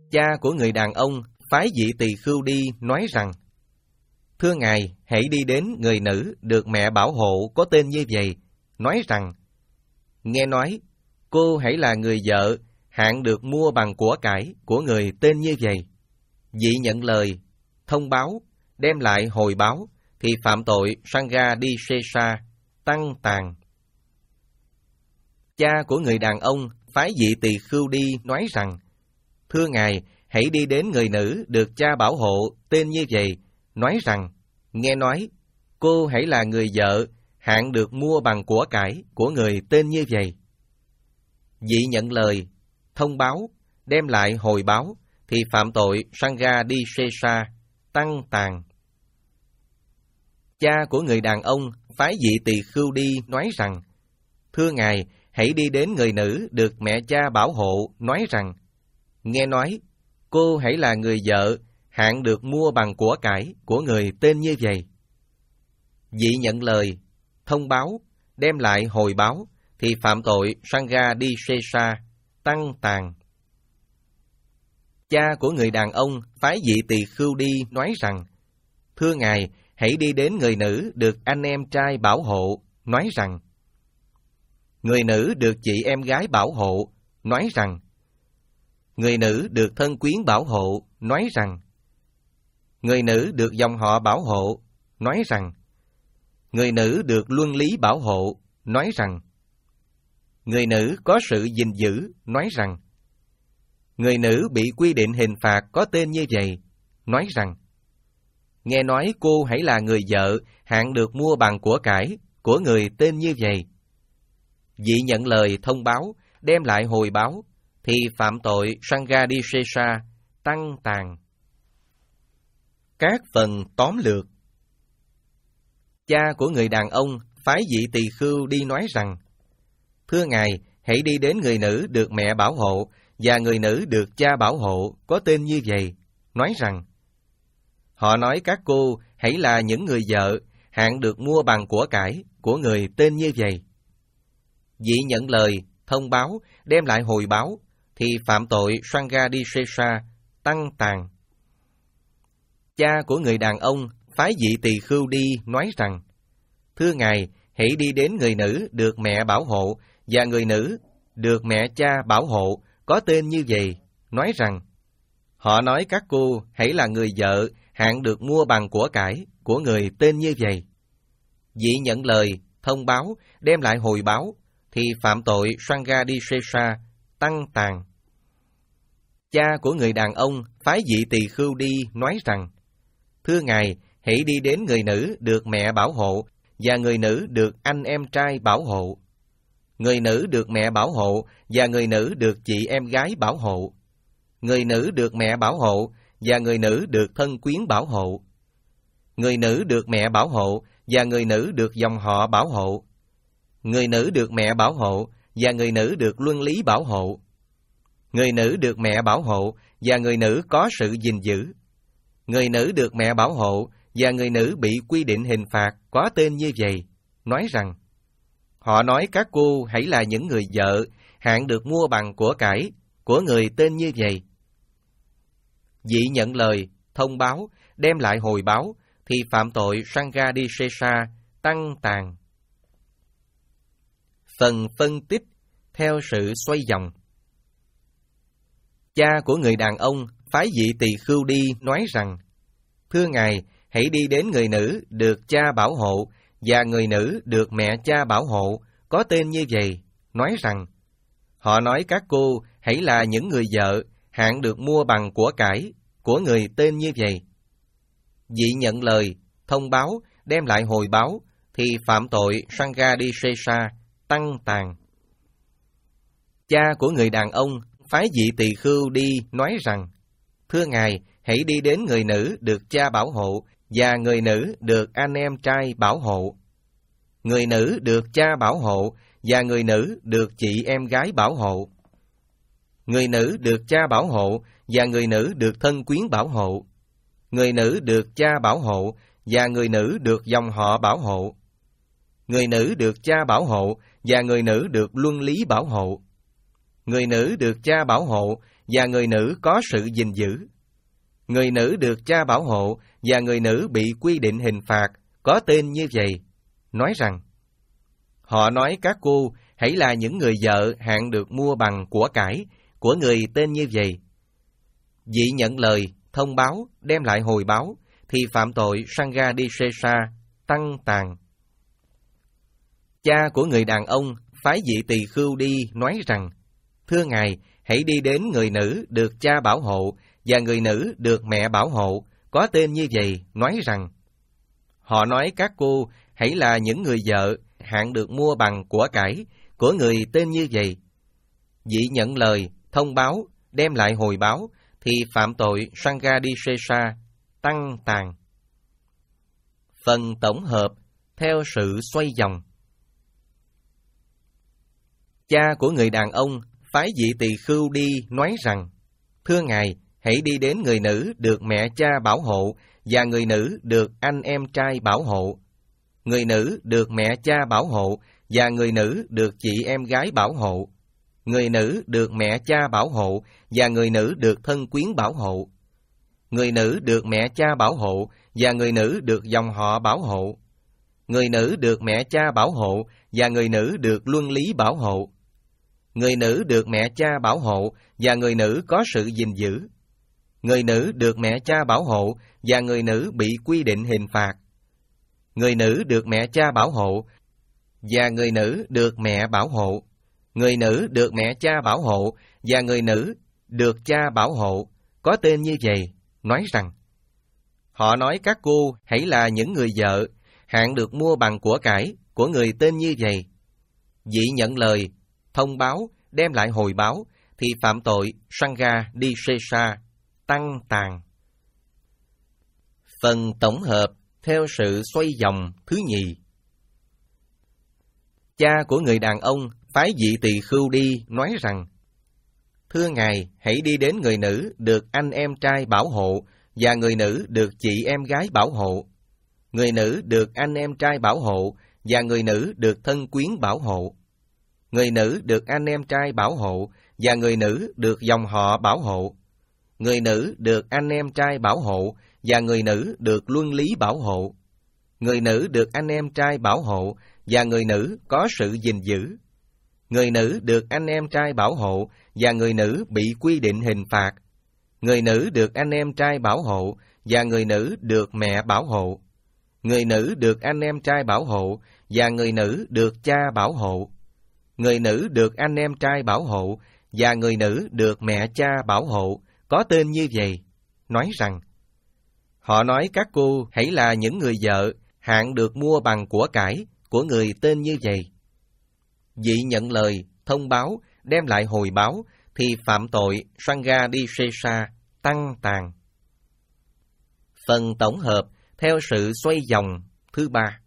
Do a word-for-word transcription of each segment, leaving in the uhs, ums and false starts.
Cha của người đàn ông phái Dị Tỳ Khưu đi nói rằng: Thưa Ngài, hãy đi đến người nữ được mẹ bảo hộ có tên như vậy, nói rằng: Nghe nói, cô hãy là người vợ hạng được mua bằng của cải của người tên như vậy. Dị nhận lời, thông báo, đem lại hồi báo, thì phạm tội Sangha đi Sesa, tăng tàn. Cha của người đàn ông phái Dị Tỳ Khưu đi nói rằng: Thưa Ngài, hãy đi đến người nữ được cha bảo hộ tên như vậy, nói rằng: Nghe nói, cô hãy là người vợ hạng được mua bằng của cải của người tên như vậy. Dị nhận lời, thông báo, đem lại hồi báo, thì phạm tội Sangha đi Sesa, tăng tàn. Cha của người đàn ông phái Dị Tỳ Khưu đi nói rằng: Thưa Ngài, hãy đi đến người nữ được mẹ cha bảo hộ, nói rằng: Nghe nói, cô hãy là người vợ hạng được mua bằng của cải của người tên như vậy. Dị nhận lời, thông báo, đem lại hồi báo, thì phạm tội Sangha đi Sesa, tăng tàn. Cha của người đàn ông phái Dị Tỳ Khưu đi nói rằng: Thưa Ngài, hãy đi đến người nữ được anh em trai bảo hộ, nói rằng: Người nữ được chị em gái bảo hộ, nói rằng: Người nữ được thân quyến bảo hộ, nói rằng: Người nữ được dòng họ bảo hộ, nói rằng: Người nữ được luân lý bảo hộ, nói rằng: Người nữ có sự gìn giữ, nói rằng: Người nữ bị quy định hình phạt có tên như vậy, nói rằng: Nghe nói cô hãy là người vợ hạng được mua bằng của cải của người tên như vậy. Dị nhận lời thông báo, đem lại hồi báo, thì phạm tội Sangha đi Sesa, tăng tàn. Các phần tóm lược. Cha của người đàn ông phái Dị Tỳ Khưu đi nói rằng: Thưa Ngài, hãy đi đến người nữ được mẹ bảo hộ và người nữ được cha bảo hộ có tên như vậy, nói rằng: Họ nói các cô hãy là những người vợ hạng được mua bằng của cải của người tên như vậy. Dị nhận lời, thông báo, đem lại hồi báo, thì phạm tội Sangha đi Sesa, tăng tàn. Cha của người đàn ông phái Dị Tỳ Khưu đi nói rằng: Thưa Ngài, hãy đi đến người nữ được mẹ bảo hộ và người nữ được mẹ cha bảo hộ có tên như vậy, nói rằng: Họ nói các cô hãy là người vợ hạng được mua bằng của cải của người tên như vậy. Dị nhận lời, thông báo, đem lại hồi báo, thì phạm tội Sangha đi Sesa, tăng tàn. Cha của người đàn ông phái Dị Tỳ Khưu đi nói rằng: Thưa Ngài, hãy đi đến người nữ được mẹ bảo hộ và người nữ được anh em trai bảo hộ. Người nữ được mẹ bảo hộ và người nữ được chị em gái bảo hộ. Người nữ được mẹ bảo hộ và người nữ được thân quyến bảo hộ. Người nữ được mẹ bảo hộ và người nữ được dòng họ bảo hộ. Người nữ được mẹ bảo hộ và người nữ được luân lý bảo hộ. Người nữ được mẹ bảo hộ và người nữ có sự gìn giữ. Người nữ được mẹ bảo hộ và người nữ bị quy định hình phạt có tên như vậy, nói rằng: Họ nói các cô hãy là những người vợ hạng được mua bằng của cải của người tên như vậy. Dị nhận lời, thông báo, đem lại hồi báo, thì phạm tội Sangha đi Sesa, tăng tàn. Phần phân tích theo sự xoay vòng. Cha của người đàn ông phái Dị Tỳ Khưu đi nói rằng: Thưa Ngài, hãy đi đến người nữ được cha bảo hộ và người nữ được mẹ cha bảo hộ có tên như vậy, nói rằng: Họ nói các cô hãy là những người vợ hạng được mua bằng của cải của người tên như vậy. Dị nhận lời, thông báo, đem lại hồi báo, thì phạm tội Sangha đi Sesa, tăng tàn. Cha của người đàn ông phái Dị Tỳ Khưu đi nói rằng: Thưa Ngài, hãy đi đến người nữ được cha bảo hộ và người nữ được anh em trai bảo hộ. Người nữ được cha bảo hộ và người nữ được chị em gái bảo hộ. Người nữ được cha bảo hộ và người nữ được thân quyến bảo hộ. Người nữ được cha bảo hộ và người nữ được dòng họ bảo hộ. Người nữ được cha bảo hộ và người nữ được luân lý bảo hộ. Người nữ được cha bảo hộ và người nữ có sự gìn giữ. Người nữ được cha bảo hộ và người nữ bị quy định hình phạt có tên như vậy, nói rằng: Họ nói các cô hãy là những người vợ hạng được mua bằng của cải của người tên như vậy. Vị nhận lời, thông báo, đem lại hồi báo, thì phạm tội Sanghadisesa, tăng tàn. Cha của người đàn ông phái vị tỳ khưu đi nói rằng: Thưa ngài, hãy đi đến người nữ được cha bảo hộ và người nữ được mẹ bảo hộ, có tên như vậy, nói rằng: Họ nói các cô hãy là những người vợ hạng được mua bằng của cải của người tên như vậy. Vị nhận lời, thông báo, đem lại hồi báo, thì phạm tội Sanghadisesa, tăng tàn. Phần tổng hợp theo sự xoay vòng. Cha của người đàn ông phái vị tỳ khưu đi nói rằng: Thưa ngài, hãy đi đến người nữ được mẹ cha bảo hộ và người nữ được anh em trai bảo hộ. Người nữ được mẹ cha bảo hộ và người nữ được chị em gái bảo hộ. Người nữ được mẹ cha bảo hộ và người nữ được thân quyến bảo hộ. Người nữ được mẹ cha bảo hộ và người nữ được dòng họ bảo hộ. Người nữ được mẹ cha bảo hộ và người nữ được luân lý bảo hộ. Người nữ được mẹ cha bảo hộ và người nữ có sự gìn giữ. Người nữ được mẹ cha bảo hộ và người nữ bị quy định hình phạt. Người nữ được mẹ cha bảo hộ và người nữ được mẹ bảo hộ. Người nữ được mẹ cha bảo hộ và người nữ được cha bảo hộ, có tên như vậy, nói rằng: Họ nói các cô hãy là những người vợ hạng được mua bằng của cải của người tên như vậy. Vị nhận lời, thông báo, đem lại hồi báo, thì phạm tội Sanghadisesa, tăng tàn. Phần tổng hợp theo sự xoay vòng thứ nhì. Cha của người đàn ông phái vị tỳ khưu đi nói rằng: Thưa ngài, hãy đi đến người nữ được anh em trai bảo hộ và người nữ được chị em gái bảo hộ. Người nữ được anh em trai bảo hộ và người nữ được thân quyến bảo hộ. Người nữ được anh em trai bảo hộ và người nữ được dòng họ bảo hộ. Người nữ được anh em trai bảo hộ và người nữ được luân lý bảo hộ. Người nữ được anh em trai bảo hộ và người nữ có sự gìn giữ. Người nữ được anh em trai bảo hộ và người nữ bị quy định hình phạt. Người nữ được anh em trai bảo hộ và người nữ được mẹ bảo hộ. Người nữ được anh em trai bảo hộ và người nữ được cha bảo hộ. Người nữ được anh em trai bảo hộ và người nữ được mẹ cha bảo hộ, có tên như vậy, nói rằng: Họ nói các cô hãy là những người vợ hạng được mua bằng của cải của người tên như vậy. Vị nhận lời, thông báo, đem lại hồi báo, thì phạm tội Sanghadisesa, tăng tàn. Phần tổng hợp theo sự xoay vòng thứ ba.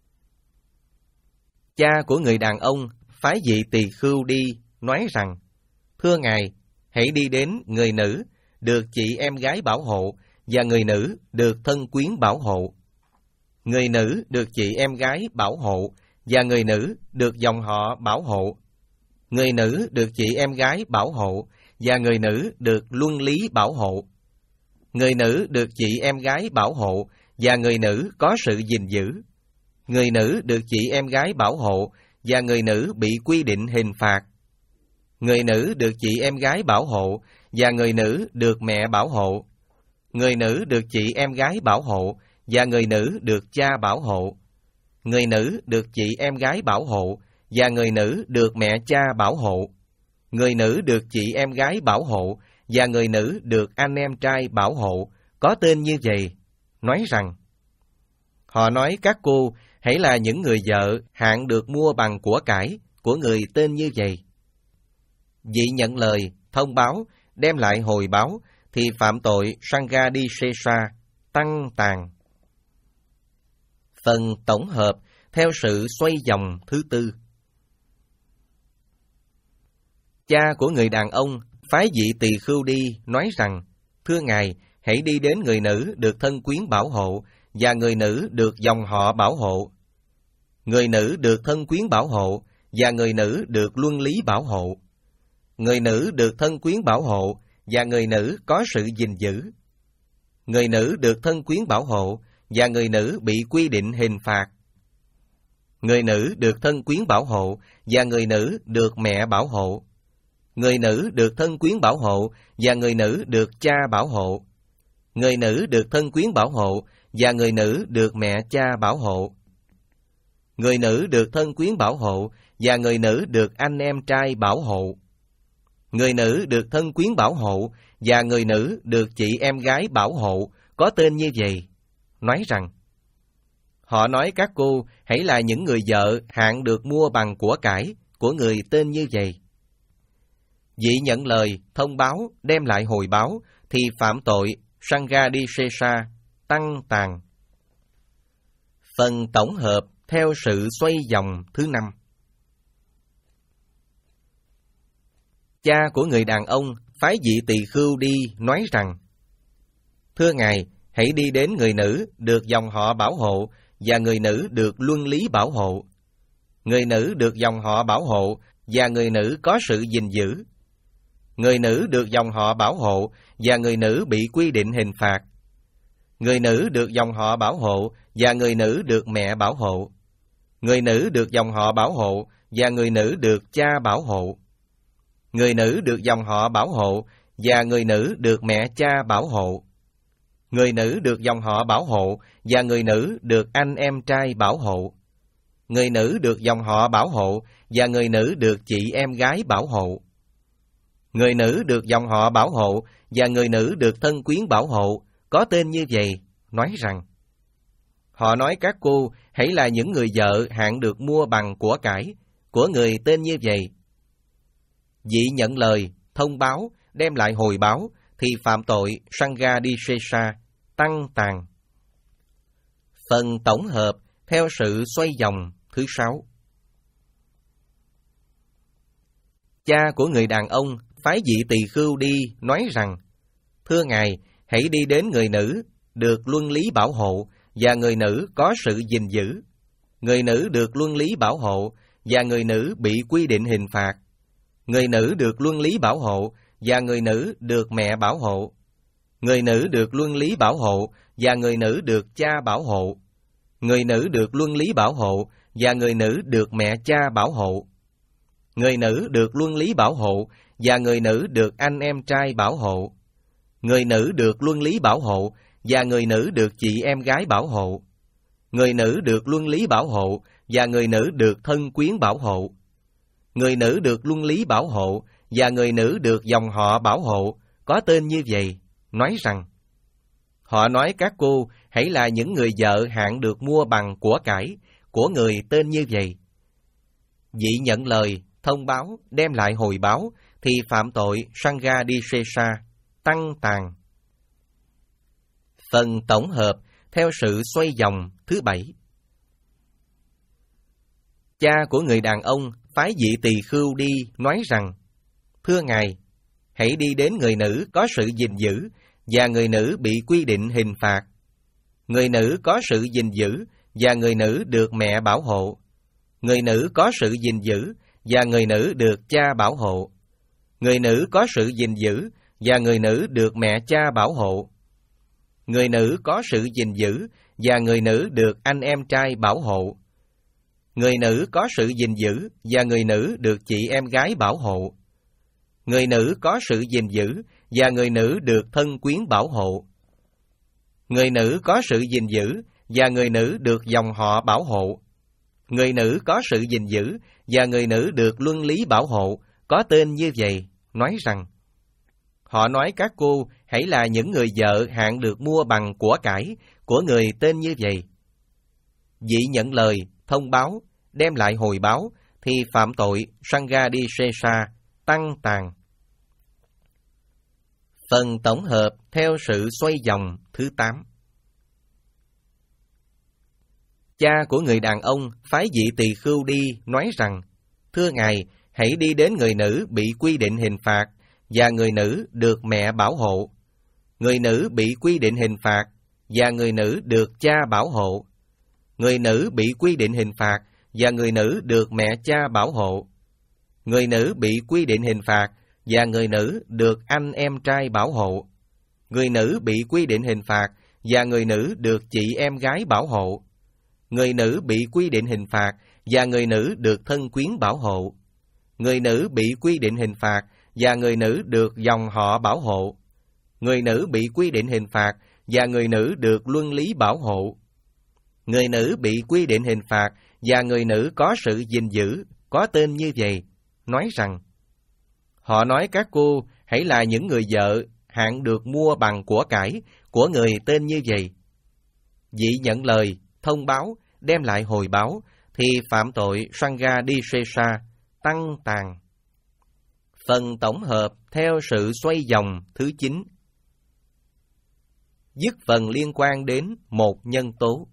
Cha của người đàn ông phái vị tỳ khưu đi nói rằng: Thưa ngài, hãy đi đến người nữ được chị em gái bảo hộ và người nữ được thân quyến bảo hộ. Người nữ được chị em gái bảo hộ và người nữ được dòng họ bảo hộ. Người nữ được chị em gái bảo hộ và người nữ được luân lý bảo hộ. Người nữ được chị em gái bảo hộ và người nữ có sự gìn giữ. Người nữ được chị em gái bảo hộ và người nữ bị quy định hình phạt. Người nữ được chị em gái bảo hộ và người nữ được mẹ bảo hộ. Người nữ được chị em gái bảo hộ và người nữ được cha bảo hộ. Người nữ được chị em gái bảo hộ và người nữ được mẹ cha bảo hộ. Người nữ được chị em gái bảo hộ và người nữ được anh em trai bảo hộ, có tên như vậy, nói rằng: Họ nói các cô hãy là những người vợ hạng được mua bằng của cải của người tên như vậy. Vị nhận lời, thông báo, đem lại hồi báo, thì phạm tội Sanghadisesa, tăng tàn. Phần tổng hợp theo sự xoay vòng thứ tư. Cha của người đàn ông phái vị tỳ khưu đi nói rằng: Thưa ngài, hãy đi đến người nữ được thân quyến bảo hộ và người nữ được dòng họ bảo hộ. Người nữ được thân quyến bảo hộ và người nữ được luân lý bảo hộ. Người nữ được thân quyến bảo hộ và người nữ có sự gìn giữ. Người nữ được thân quyến bảo hộ và người nữ bị quy định hình phạt. Người nữ được thân quyến bảo hộ và người nữ được mẹ bảo hộ. Người nữ được thân quyến bảo hộ và người nữ được cha bảo hộ. Người nữ được thân quyến bảo hộ và người nữ được mẹ cha bảo hộ. Người nữ được thân quyến bảo hộ và người nữ được anh em trai bảo hộ. Người nữ được thân quyến bảo hộ và người nữ được chị em gái bảo hộ có tên như vậy, nói rằng: Họ nói các cô hãy là những người vợ hạng được mua bằng của cải của người tên như vậy. Vị nhận lời, thông báo, đem lại hồi báo thì phạm tội Sanghadisesa, tăng tàn. Phần tổng hợp theo sự xoay vòng thứ năm. Cha của người đàn ông phái vị tỳ khưu đi nói rằng: Thưa ngài, hãy đi đến người nữ được dòng họ bảo hộ và người nữ được luân lý bảo hộ. Người nữ được dòng họ bảo hộ và người nữ có sự gìn giữ. Người nữ được dòng họ bảo hộ và người nữ bị quy định hình phạt. Người nữ được dòng họ bảo hộ và người nữ được mẹ bảo hộ. Người nữ được dòng họ bảo hộ và người nữ được cha bảo hộ. Người nữ được dòng họ bảo hộ và người nữ được mẹ cha bảo hộ. Người nữ được dòng họ bảo hộ và người nữ được anh em trai bảo hộ. Người nữ được dòng họ bảo hộ và người nữ được chị em gái bảo hộ. Người nữ được dòng họ bảo hộ và người nữ được thân quyến bảo hộ có tên như vậy, nói rằng: Họ nói các cô hãy là những người vợ hạng được mua bằng của cải của người tên như vậy. Vị nhận lời, thông báo, đem lại hồi báo thì phạm tội Sanghadisesa, tăng tàn. Phần tổng hợp theo sự xoay vòng thứ sáu. Cha của người đàn ông phái vị tỳ khưu đi nói rằng: Thưa ngài, hãy đi đến người nữ được luân lý bảo hộ và người nữ có sự gìn giữ. Người nữ được luân lý bảo hộ và người nữ bị quy định hình phạt. Người nữ được luân lý bảo hộ và người nữ được mẹ bảo hộ. Người nữ được luân lý bảo hộ và người nữ được cha bảo hộ. Người nữ được luân lý bảo hộ và người nữ được mẹ cha bảo hộ. Người nữ được luân lý bảo hộ và người nữ được anh em trai bảo hộ. Người nữ được luân lý bảo hộ và người nữ được chị em gái bảo hộ. Người nữ được luân lý bảo hộ và người nữ được thân quyến bảo hộ. Người nữ được luân lý bảo hộ và người nữ được dòng họ bảo hộ có tên như vậy, nói rằng: Họ nói các cô hãy là những người vợ hạng được mua bằng của cải của người tên như vậy. Vị nhận lời, thông báo, đem lại hồi báo thì phạm tội Sanghadisesa, tăng tàn. Phần tổng hợp theo sự xoay vòng thứ bảy. Cha của người đàn ông phái vị tỳ khưu đi nói rằng: Thưa ngài, hãy đi đến người nữ có sự gìn giữ và người nữ bị quy định hình phạt. Người nữ có sự gìn giữ và người nữ được mẹ bảo hộ. Người nữ có sự gìn giữ và người nữ được cha bảo hộ. Người nữ có sự gìn giữ và người nữ được mẹ cha bảo hộ. Người nữ có sự gìn giữ và người nữ được anh em trai bảo hộ. Người nữ có sự gìn giữ và người nữ được chị em gái bảo hộ. Người nữ có sự gìn giữ và người nữ được thân quyến bảo hộ. Người nữ có sự gìn giữ và người nữ được dòng họ bảo hộ. Người nữ có sự gìn giữ và người nữ được luân lý bảo hộ có tên như vậy, nói rằng: Họ nói các cô hãy là những người vợ hạng được mua bằng của cải của người tên như vậy. Vị nhận lời, thông báo, đem lại hồi báo thì phạm tội Sanghadisesa, tăng tàn. Phần tổng hợp theo sự xoay vòng thứ tám. Cha của người đàn ông phái vị tỳ khưu đi nói rằng: Thưa ngài, hãy đi đến người nữ bị quy định hình phạt và người nữ được mẹ bảo hộ. Người nữ bị quy định hình phạt và người nữ được cha bảo hộ. Người nữ bị quy định hình phạt và người nữ được mẹ cha bảo hộ. Người nữ bị quy định hình phạt và người nữ được anh em trai bảo hộ. Người nữ bị quy định hình phạt và người nữ được chị em gái bảo hộ. Người nữ bị quy định hình phạt và người nữ được thân quyến bảo hộ. Người nữ bị quy định hình phạt và người nữ được dòng họ bảo hộ. Người nữ bị quy định hình phạt và người nữ được luân lý bảo hộ. Người nữ bị quy định hình phạt và người nữ có sự gìn giữ, có tên như vậy, nói rằng: Họ nói các cô hãy là những người vợ hạng được mua bằng của cải của người tên như vậy. Vị nhận lời, thông báo, đem lại hồi báo, thì phạm tội Sanghadisesa, tăng tàn. Phần tổng hợp theo sự xoay vòng thứ chín. Dứt phần liên quan đến một nhân tố.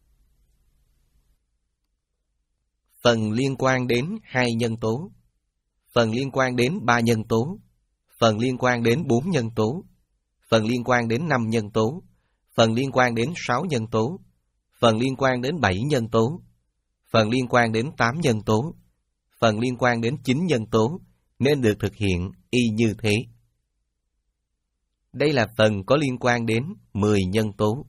Phần liên quan đến hai nhân tố. Phần liên quan đến ba nhân tố. Phần liên quan đến bốn nhân tố. Phần liên quan đến năm nhân tố. Phần liên quan đến sáu nhân tố. Phần liên quan đến bảy nhân tố. Phần liên quan đến tám nhân tố. Phần liên quan đến chín nhân tố, nên được thực hiện y như thế. Đây là phần có liên quan đến mười nhân tố.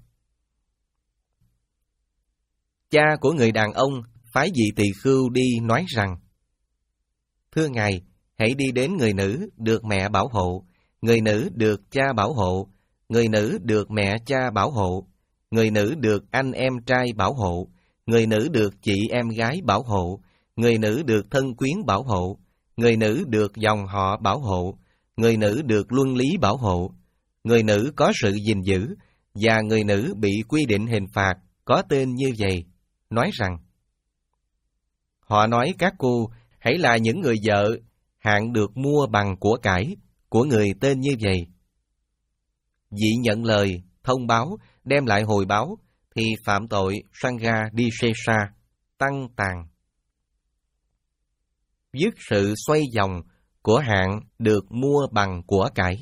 Cha của người đàn ông phái vị tỳ khưu đi nói rằng: Thưa Ngài, hãy đi đến người nữ được mẹ bảo hộ, người nữ được cha bảo hộ, người nữ được mẹ cha bảo hộ, người nữ được anh em trai bảo hộ, người nữ được chị em gái bảo hộ, người nữ được thân quyến bảo hộ, người nữ được dòng họ bảo hộ, người nữ được luân lý bảo hộ, người nữ có sự gìn giữ, và người nữ bị quy định hình phạt có tên như vậy, nói rằng: Họ nói các cô hãy là những người vợ hạng được mua bằng của cải của người tên như vậy. Vị nhận lời, thông báo, đem lại hồi báo, thì phạm tội Sanghadisesa, tăng tàn. Dứt sự xoay vòng của hạng được mua bằng của cải.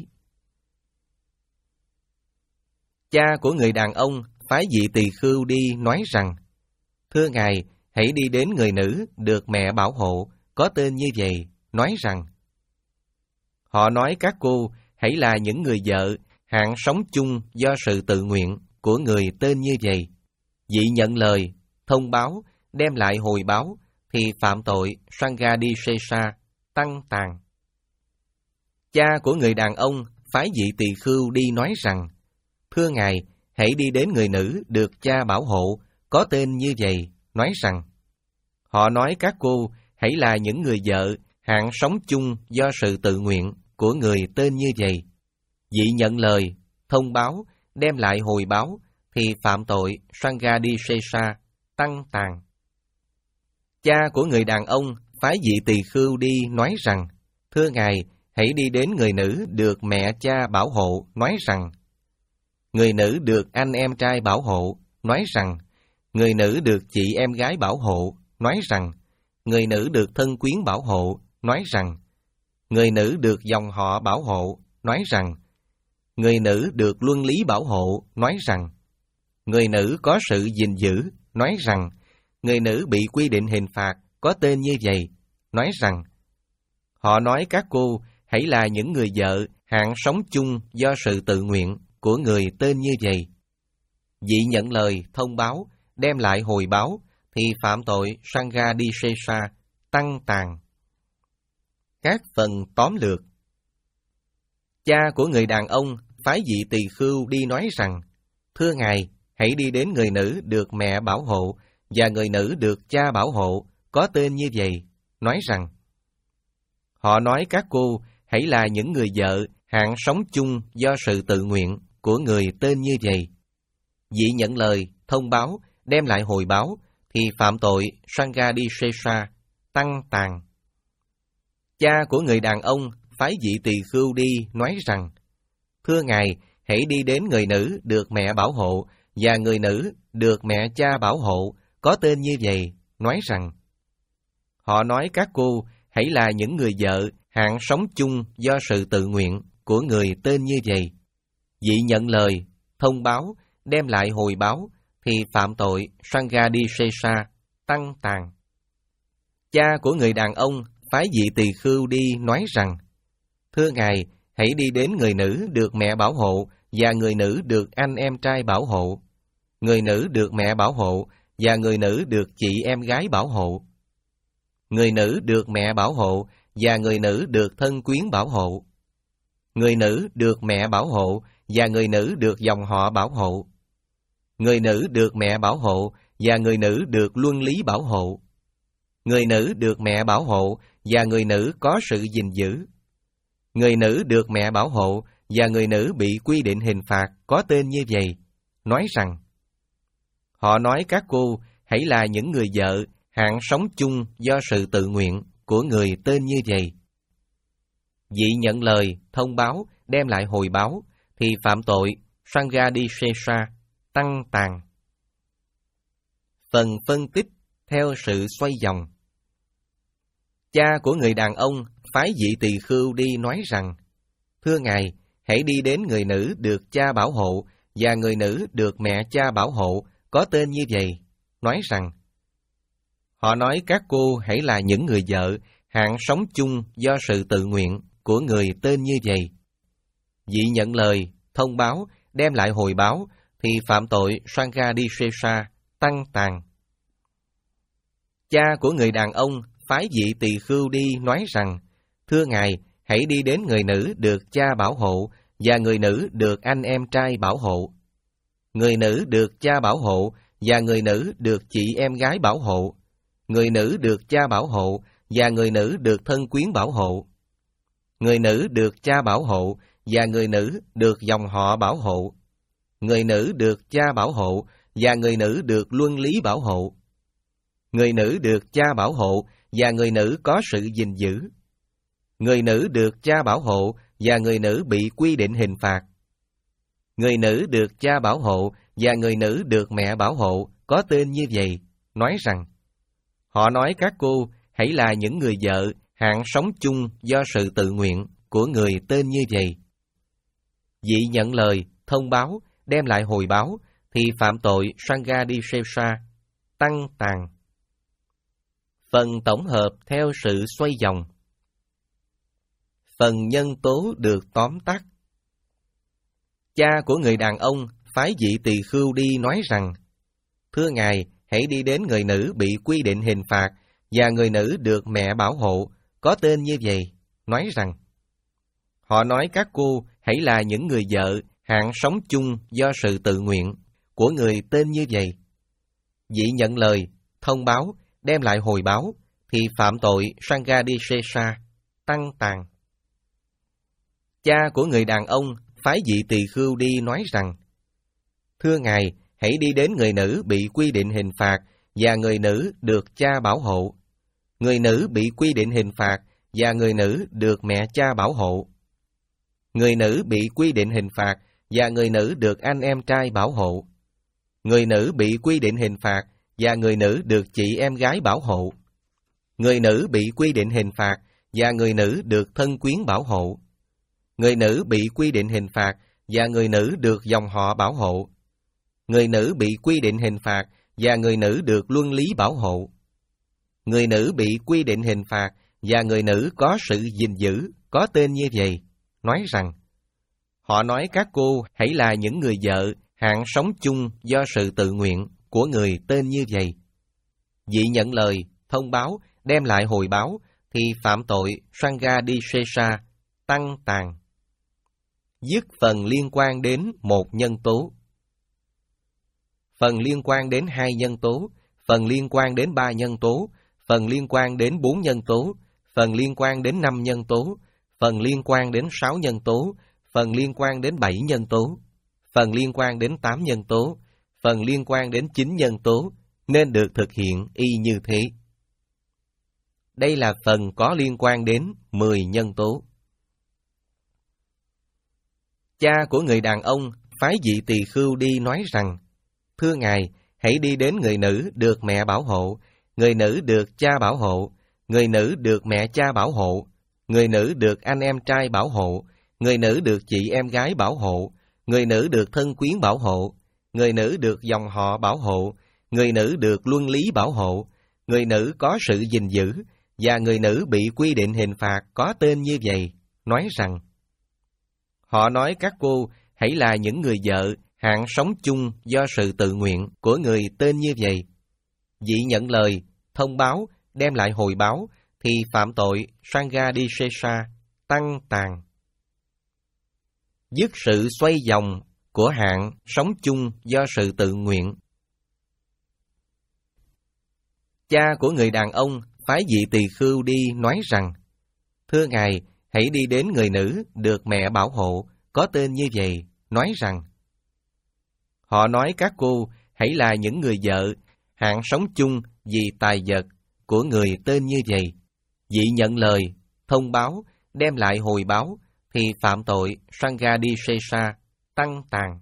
Cha của người đàn ông phái vị tỳ khưu đi nói rằng: Thưa Ngài, hãy đi đến người nữ được mẹ bảo hộ, có tên như vậy, nói rằng: Họ nói các cô hãy là những người vợ hạng sống chung do sự tự nguyện của người tên như vậy. Vị nhận lời, thông báo, đem lại hồi báo, thì phạm tội Sanghadisesa, tăng tàn. Cha của người đàn ông phái vị tỳ khưu đi nói rằng: Thưa Ngài, hãy đi đến người nữ được cha bảo hộ, có tên như vậy, nói rằng: Họ nói các cô hãy là những người vợ hạng sống chung do sự tự nguyện của người tên như vậy. Vị nhận lời, thông báo, đem lại hồi báo, thì phạm tội Sanghadisesa, tăng tàn. Cha của người đàn ông phái vị tỳ khưu đi nói rằng: Thưa Ngài, hãy đi đến người nữ được mẹ cha bảo hộ, nói rằng: Người nữ được anh em trai bảo hộ, nói rằng: Người nữ được chị em gái bảo hộ, nói rằng: Người nữ được thân quyến bảo hộ, nói rằng: Người nữ được dòng họ bảo hộ, nói rằng: Người nữ được luân lý bảo hộ, nói rằng: Người nữ có sự gìn giữ, nói rằng: Người nữ bị quy định hình phạt có tên như vậy, nói rằng: Họ nói các cô hãy là những người vợ hạng sống chung do sự tự nguyện của người tên như vậy. Vị nhận lời, thông báo, đem lại hồi báo, thì phạm tội Sanghadisesa, tăng tàn. Các phần tóm lược. Cha của người đàn ông phái vị tỳ khưu đi nói rằng: Thưa Ngài, hãy đi đến người nữ được mẹ bảo hộ và người nữ được cha bảo hộ, có tên như vậy, nói rằng: Họ nói các cô hãy là những người vợ hạng sống chung do sự tự nguyện của người tên như vậy. Vị nhận lời, thông báo, đem lại hồi báo, thì phạm tội Sanghadisesa, tăng tàn. Cha của người đàn ông phái vị tỳ khưu đi nói rằng: Thưa Ngài, hãy đi đến người nữ được mẹ bảo hộ và người nữ được mẹ cha bảo hộ, có tên như vậy, nói rằng: Họ nói các cô hãy là những người vợ hạng sống chung do sự tự nguyện của người tên như vậy. Vị nhận lời, thông báo, đem lại hồi báo, thì phạm tội Sanghadisesa, tăng tàn. Cha của người đàn ông phái vị tỳ khưu đi nói rằng: Thưa Ngài, hãy đi đến người nữ được mẹ bảo hộ và người nữ được anh em trai bảo hộ, người nữ được mẹ bảo hộ và người nữ được chị em gái bảo hộ, người nữ được mẹ bảo hộ và người nữ được thân quyến bảo hộ, người nữ được mẹ bảo hộ và người nữ được dòng họ bảo hộ, người nữ được mẹ bảo hộ và người nữ được luân lý bảo hộ, người nữ được mẹ bảo hộ và người nữ có sự gìn giữ, người nữ được mẹ bảo hộ và người nữ bị quy định hình phạt có tên như vậy, nói rằng: Họ nói các cô hãy là những người vợ hạng sống chung do sự tự nguyện của người tên như vậy. Vị nhận lời, thông báo, đem lại hồi báo, thì phạm tội Sanghadisesa, tăng tàn. Phần phân tích theo sự xoay vòng. Cha của người đàn ông phái vị tỳ khưu đi nói rằng: Thưa Ngài, hãy đi đến người nữ được cha bảo hộ và người nữ được mẹ cha bảo hộ có tên như vậy, nói rằng: Họ nói các cô hãy là những người vợ hạng sống chung do sự tự nguyện của người tên như vậy. Vị nhận lời, thông báo, đem lại hồi báo, thì phạm tội Sanghadisesa, tăng tàn. Cha của người đàn ông phái vị tỳ khưu đi nói rằng: Thưa Ngài, hãy đi đến người nữ được cha bảo hộ và người nữ được anh em trai bảo hộ, người nữ được cha bảo hộ và người nữ được chị em gái bảo hộ, người nữ được cha bảo hộ và người nữ được thân quyến bảo hộ, người nữ được cha bảo hộ và người nữ được dòng họ bảo hộ, người nữ được cha bảo hộ và người nữ được luân lý bảo hộ, người nữ được cha bảo hộ và người nữ có sự gìn giữ, người nữ được cha bảo hộ và người nữ bị quy định hình phạt, người nữ được cha bảo hộ và người nữ được mẹ bảo hộ có tên như vậy, nói rằng: Họ nói các cô hãy là những người vợ hạng sống chung do sự tự nguyện của người tên như vậy. Vị nhận lời, thông báo, đem lại hồi báo, thì phạm tội Sanghadisesa, tăng tàn. Phần tổng hợp theo sự xoay vòng. Phần nhân tố được tóm tắt. Cha của người đàn ông phái vị tỳ khưu đi nói rằng: Thưa Ngài, hãy đi đến người nữ bị quy định hình phạt và người nữ được mẹ bảo hộ có tên như vậy, nói rằng: Họ nói các cô hãy là những người vợ hạng sống chung do sự tự nguyện của người tên như vậy. Vị nhận lời, thông báo, đem lại hồi báo, thì phạm tội Sanghadisesa, tăng tàn. Cha của người đàn ông phái vị tỳ khưu đi nói rằng: Thưa Ngài, hãy đi đến người nữ bị quy định hình phạt và người nữ được cha bảo hộ, người nữ bị quy định hình phạt và người nữ được mẹ cha bảo hộ, người nữ bị quy định hình phạt và người nữ được anh em trai bảo hộ, người nữ bị quy định hình phạt và người nữ được chị em gái bảo hộ, người nữ bị quy định hình phạt và người nữ được thân quyến bảo hộ, người nữ bị quy định hình phạt và người nữ được dòng họ bảo hộ, người nữ bị quy định hình phạt và người nữ được luân lý bảo hộ, người nữ bị quy định hình phạt và người nữ có sự gìn giữ có tên như vậy, nói rằng: Họ nói các cô hãy là những người vợ hạng sống chung do sự tự nguyện của người tên như vậy. Vị nhận lời, thông báo, đem lại hồi báo, thì phạm tội Sanghadisesa, tăng tàn. Dứt phần liên quan đến một nhân tố. Phần liên quan đến hai nhân tố, phần liên quan đến ba nhân tố, phần liên quan đến bốn nhân tố, phần liên quan đến năm nhân tố, phần liên quan đến sáu nhân tố, phần liên quan đến bảy nhân tố, phần liên quan đến tám nhân tố, phần liên quan đến chín nhân tố, nên được thực hiện y như thế. Đây là phần có liên quan đến mười nhân tố. Cha của người đàn ông phái vị tỳ khưu đi nói rằng: Thưa Ngài, hãy đi đến người nữ được mẹ bảo hộ, người nữ được cha bảo hộ, người nữ được mẹ cha bảo hộ, người nữ được anh em trai bảo hộ, người nữ được chị em gái bảo hộ, người nữ được thân quyến bảo hộ, người nữ được dòng họ bảo hộ, người nữ được luân lý bảo hộ, người nữ có sự gìn giữ, và người nữ bị quy định hình phạt có tên như vậy, nói rằng: Họ nói các cô hãy là những người vợ hạng sống chung do sự tự nguyện của người tên như vậy. Vị nhận lời, thông báo, đem lại hồi báo, thì phạm tội Sanghadisesa, tăng tàn. Dứt sự xoay vòng của hạng sống chung do sự tự nguyện. Cha của người đàn ông phái vị tỳ khưu đi nói rằng: Thưa ngài, hãy đi đến người nữ được mẹ bảo hộ có tên như vậy, nói rằng: Họ nói các cô hãy là những người vợ hạng sống chung vì tài vật của người tên như vậy. Vị nhận lời, thông báo, đem lại hồi báo, thì phạm tội Sanghadisesa, tăng tàn.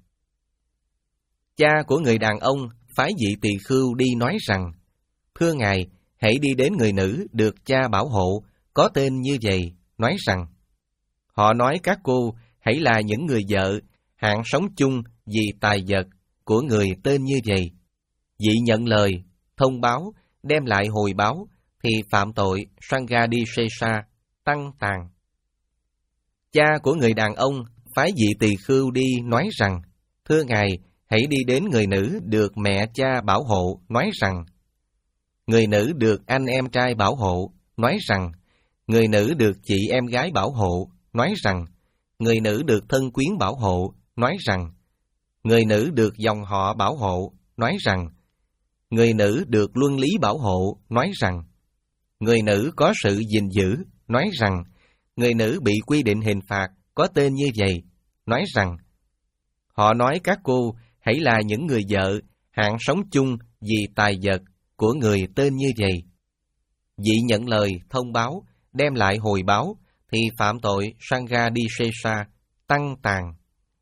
Cha của người đàn ông phái vị tỳ khưu đi nói rằng: Thưa ngài, hãy đi đến người nữ được cha bảo hộ có tên như vậy, nói rằng: Họ nói các cô hãy là những người vợ hạng sống chung vì tài vật của người tên như vậy. Vị nhận lời, thông báo, đem lại hồi báo, thì phạm tội Sanghadisesa, tăng tàn. Cha của người đàn ông phái vị tỳ khưu đi nói rằng: Thưa ngài, hãy đi đến người nữ được mẹ cha bảo hộ, nói rằng: Người nữ được anh em trai bảo hộ, nói rằng: Người nữ được chị em gái bảo hộ, nói rằng: Người nữ được thân quyến bảo hộ, nói rằng: Người nữ được dòng họ bảo hộ, nói rằng: Người nữ được luân lý bảo hộ, nói rằng: Người nữ có sự gìn giữ, nói rằng: Người nữ bị quy định hình phạt có tên như vậy, nói rằng: Họ nói các cô hãy là những người vợ hạng sống chung vì tài vật của người tên như vậy. Vị nhận lời, thông báo, đem lại hồi báo, thì phạm tội Sanghadisesa, tăng tàn.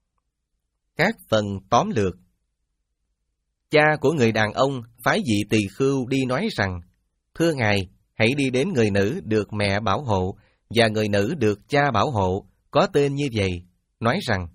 Các phần tóm lược. Cha của người đàn ông phái vị tỳ khưu đi nói rằng: Thưa ngài, hãy đi đến người nữ được mẹ bảo hộ và người nữ được cha bảo hộ có tên như vậy, nói rằng: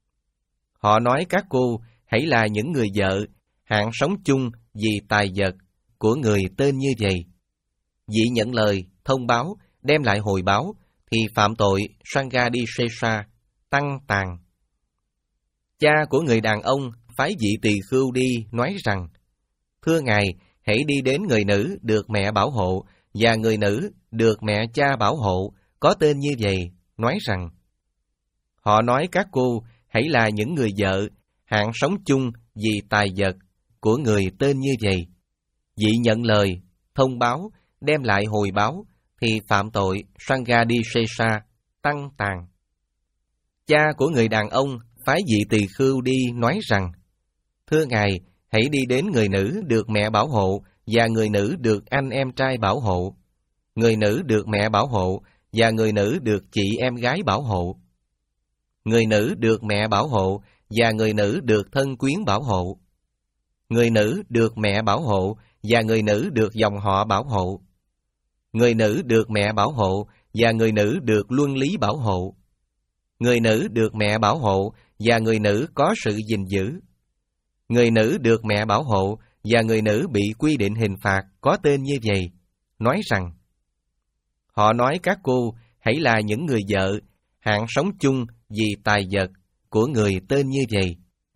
Họ nói các cô hãy là những người vợ hạng sống chung vì tài vật của người tên như vậy. Vị nhận lời, thông báo, đem lại hồi báo, thì phạm tội Sanghadisesa, tăng tàn. Cha của người đàn ông phái vị tỳ khưu đi nói rằng: Thưa ngài, hãy đi đến người nữ được mẹ bảo hộ và người nữ được mẹ cha bảo hộ có tên như vậy, nói rằng: Họ nói các cô hãy là những người vợ hạng sống chung vì tài vật của người tên như vậy. Vị nhận lời, thông báo, đem lại hồi báo, thì phạm tội Sanghadisesa, tăng tàn. Cha của người đàn ông phái vị tỳ khưu đi nói rằng: Thưa ngài, hãy đi đến người nữ được mẹ bảo hộ và người nữ được anh em trai bảo hộ, người nữ được mẹ bảo hộ và người nữ được chị em gái bảo hộ, người nữ được mẹ bảo hộ và người nữ được thân quyến bảo hộ, người nữ được mẹ bảo hộ và người nữ được dòng họ bảo hộ, người nữ được mẹ bảo hộ và người nữ được luân lý bảo hộ, người nữ được mẹ bảo hộ và người nữ có sự gìn giữ, người nữ được mẹ bảo hộ và người nữ bị quy định hình phạt có tên như vậy, nói rằng: Họ nói các cô hãy là những người vợ hạng sống chung vì tài vật của người tên như vậy.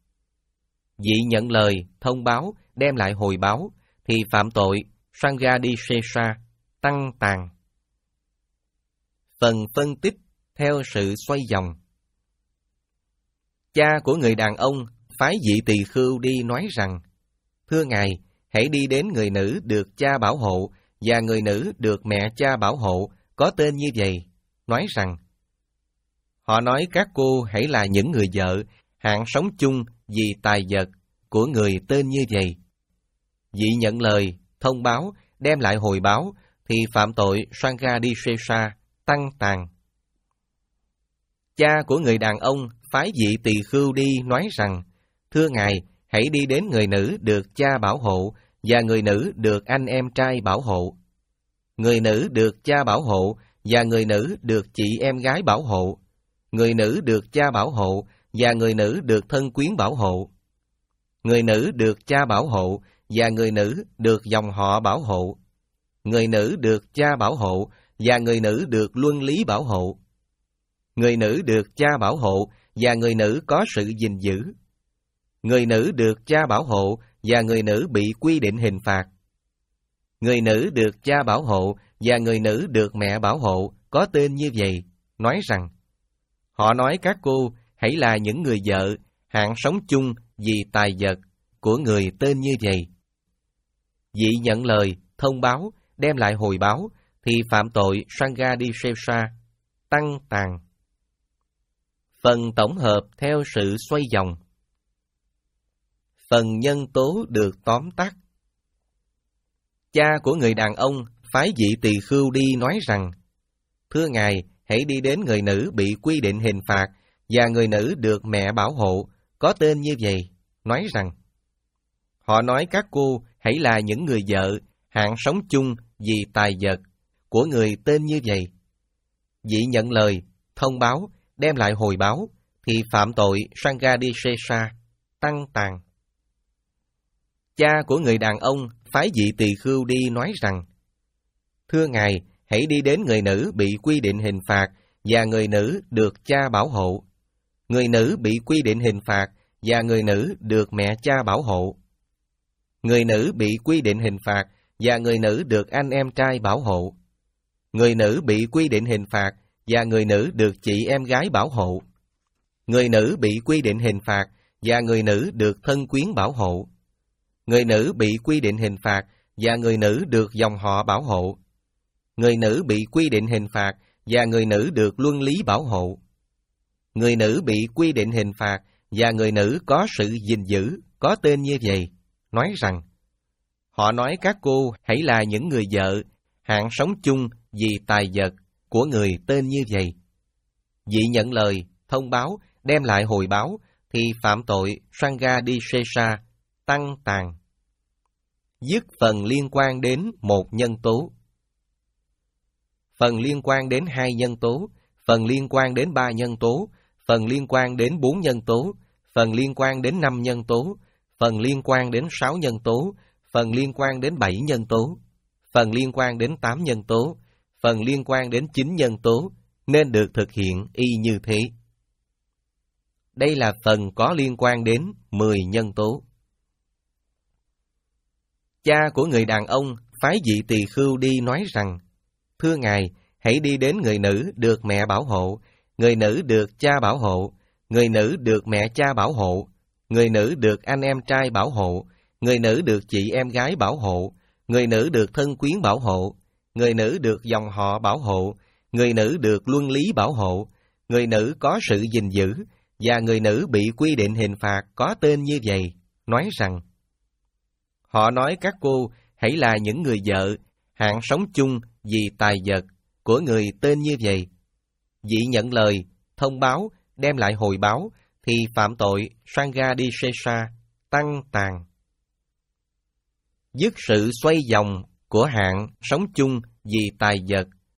Vị nhận lời, thông báo, đem lại hồi báo, thì phạm tội Sanghadisesa, tăng tàn. Phần phân tích theo sự xoay vòng. Cha của người đàn ông phái vị tỳ khưu đi nói rằng: Thưa ngài, hãy đi đến người nữ được cha bảo hộ và người nữ được mẹ cha bảo hộ có tên như vậy, nói rằng: Họ nói các cô hãy là những người vợ hạng sống chung vì tài vật của người tên như vậy. Vị nhận lời, thông báo, đem lại hồi báo, thì phạm tội Sanghadisesa, tăng tàn. Cha của người đàn ông phái vị tỳ khưu đi nói rằng: Thưa ngài, hãy đi đến người nữ được cha bảo hộ và người nữ được anh em trai bảo hộ, người nữ được cha bảo hộ và người nữ được chị em gái bảo hộ, người nữ được cha bảo hộ và người nữ được thân quyến bảo hộ, người nữ được cha bảo hộ và người nữ được dòng họ bảo hộ, người nữ được cha bảo hộ và người nữ được luân lý bảo hộ, người nữ được cha bảo hộ và người nữ có sự gìn giữ. Người nữ được cha bảo hộ và người nữ bị quy định hình phạt. Người nữ được cha bảo hộ và người nữ được mẹ bảo hộ có tên như vậy, nói rằng: họ nói các cô hãy là những người vợ, hạng sống chung vì tài vật của người tên như vậy. Vị nhận lời, thông báo, đem lại hồi báo, thì phạm tội Sanghadisesa, tăng tàn. Phần tổng hợp theo sự xoay vòng. Phần nhân tố được tóm tắt. Cha của người đàn ông phái vị tỳ khưu đi nói rằng: thưa ngài, hãy đi đến người nữ bị quy định hình phạt và người nữ được mẹ bảo hộ có tên như vậy, nói rằng: họ nói các cô hãy là những người vợ, hạng sống chung vì tài vật của người tên như vậy. Vị nhận lời, thông báo, đem lại hồi báo, thì phạm tội Sanghadisesa, tăng tàn. Cha của người đàn ông phái vị tỳ khưu đi nói rằng: thưa ngài, hãy đi đến người nữ bị quy định hình phạt và người nữ được cha bảo hộ. Người nữ bị quy định hình phạt và người nữ được mẹ cha bảo hộ. Người nữ bị quy định hình phạt và người nữ được anh em trai bảo hộ. Người nữ bị quy định hình phạt và người nữ được chị em gái bảo hộ. Người nữ bị quy định hình phạt và người nữ được thân quyến bảo hộ. Người nữ bị quy định hình phạt và người nữ được dòng họ bảo hộ. Người nữ bị quy định hình phạt và người nữ được luân lý bảo hộ. Người nữ bị quy định hình phạt và người nữ có sự gìn giữ có tên như vậy, nói rằng: họ nói các cô hãy là những người vợ, hạng sống chung vì tài vật của người tên như vậy. Vị nhận lời, thông báo, đem lại hồi báo, thì phạm tội Sanghadisesa, tăng tàn. Dứt phần liên quan đến một nhân tố. Phần liên quan đến hai nhân tố, phần liên quan đến ba nhân tố, phần liên quan đến bốn nhân tố, phần liên quan đến năm nhân tố, phần liên quan đến sáu nhân tố, phần liên quan đến bảy nhân tố, phần liên quan đến tám nhân tố, phần liên quan đến chín nhân tố, nên được thực hiện y như thế. Đây là phần có liên quan đến mười nhân tố. Cha của người đàn ông phái vị tỳ khưu đi nói rằng: thưa ngài, hãy đi đến người nữ được mẹ bảo hộ, người nữ được cha bảo hộ, người nữ được mẹ cha bảo hộ, người nữ được anh em trai bảo hộ, người nữ được chị em gái bảo hộ, người nữ được thân quyến bảo hộ, người nữ được dòng họ bảo hộ, người nữ được luân lý bảo hộ, người nữ có sự gìn giữ, và người nữ bị quy định hình phạt có tên như vậy, nói rằng: họ nói các cô hãy là những người vợ, hạng sống chung vì tài vật của người tên như vậy. Vị nhận lời, thông báo, đem lại hồi báo, thì phạm tội Sanghadisesa, tăng tàn. Dứt sự xoay vòng của hạng sống chung vì tài vật